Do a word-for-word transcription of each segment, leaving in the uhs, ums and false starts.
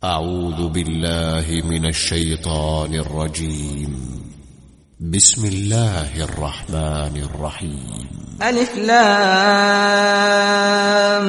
أعوذ بالله من الشيطان الرجيم. بسم الله الرحمن الرحيم. ألف لام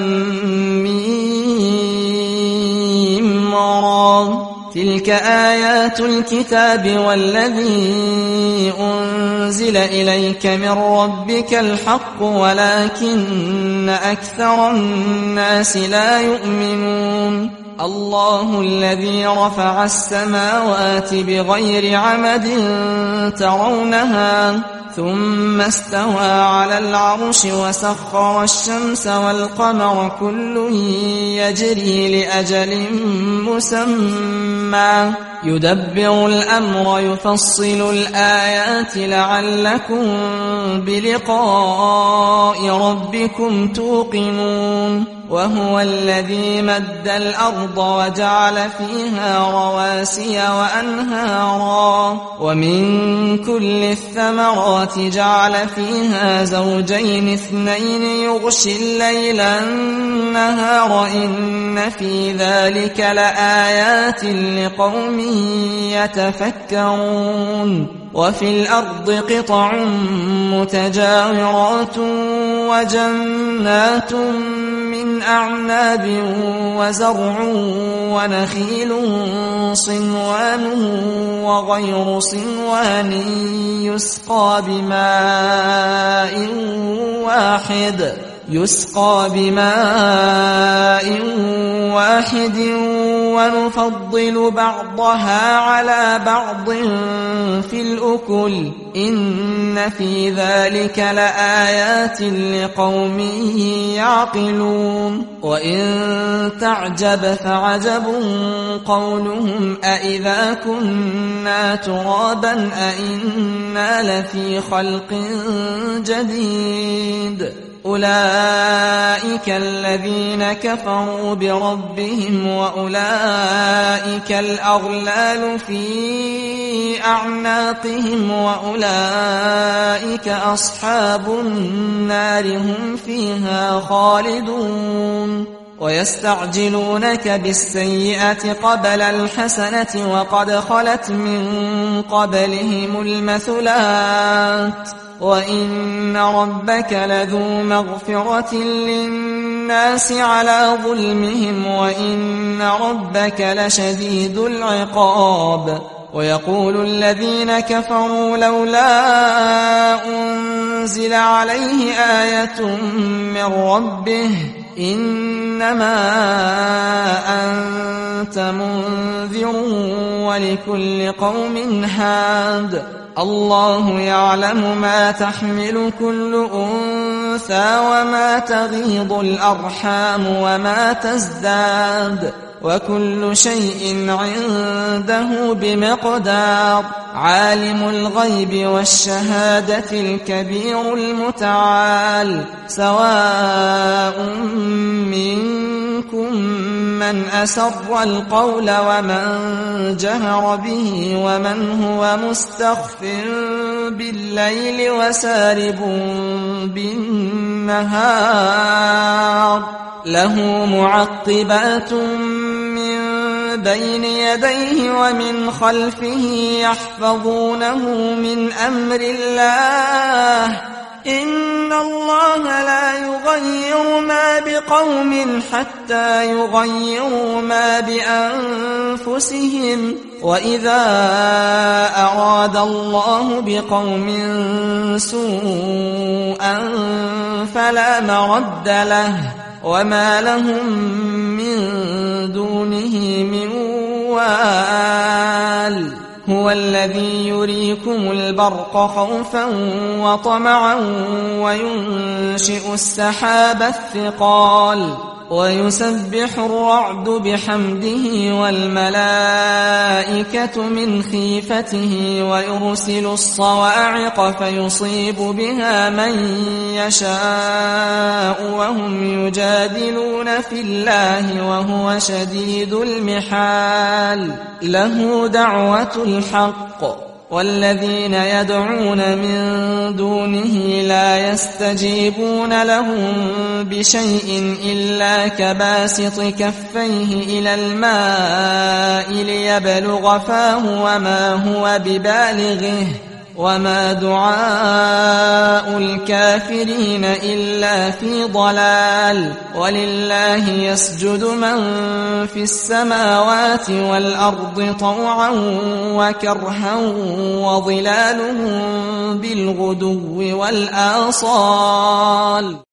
ميم را. تلك آيات الكتاب والذي أنزل إليك من ربك الحق ولكن أكثر الناس لا يؤمنون. الله الذي رفع السماوات بغير عمد ترونها ثم استوى على العرش وسخر الشمس والقمر كل يجري لأجل مسمى يدبر الأمر يفصل الآيات لعلكم بلقاء ربكم توقنون. وهو الذي مد الأرض وجعل فيها رواسي وأنهارا ومن كل الثمرات جعل فيها زوجين اثنين يغشي الليل النهار إن في ذلك لآيات لقوم يتفكرون. وفي الأرض قطع متجاورات وجنات من أعناب وزرع ونخيل صنوان وغير صنوان يسقى بماء واحد يسقى بماء واحد ونفضل بعضها على بعض في الأكل إن في ذلك لآيات لقوم يعقلون. وإن تعجب فعجب قولهم أإذا كنا ترابا أإنا لفي خلق جديد. أولئك الذين كفروا بربهم وأولئك الأغلال في أعناقهم وأولئك أصحاب النار هم فيها خالدون. ويستعجلونك بالسيئة قبل الحسنة وقد خلت من قبلهم المثلات وإن ربك لذو مغفرة للناس على ظلمهم وإن ربك لشديد العقاب. ويقول الذين كفروا لولا أنزل عليه آية من ربه إنما أنت منذر ولكل قوم هاد. الله يعلم ما تحمل كل أنثى وما تغيض الأرحام وما تزداد وكل شيء عنده بمقدار. عالم الغيب والشهادة الكبير المتعال. سواء منكم من أسر القول ومن جهر به ومن هو مستخف بالليل وسارب بالنهار. له معقبات من بين يديه ومن خلفه يحفظونه من أمر الله. إن الله لا يغير ما بقوم حتى يغيروا ما بأنفسهم. وإذا أراد الله بقوم سوءا فلا مرد له وما لهم من دونه من وال. هو الذي يريكم البرق خوفا وطمعا وينشئ السحاب الثقال ويسبح الرعد بحمده والملائكة من خيفته ويرسل الصواعق فيصيب بها من يشاء وهم يجادلون في الله وهو شديد المحال. له دعوة الحق والذين يدعون من دونه لا يستجيبون لهم بشيء إلا كباسط كفيه إلى الماء ليبلغ فاه وما هو ببالغه وما دعاء الكافرين إلا في ضلال ولله يسجد من في السماوات والأرض طوعا وكرها وظلالهم بالغدو والآصال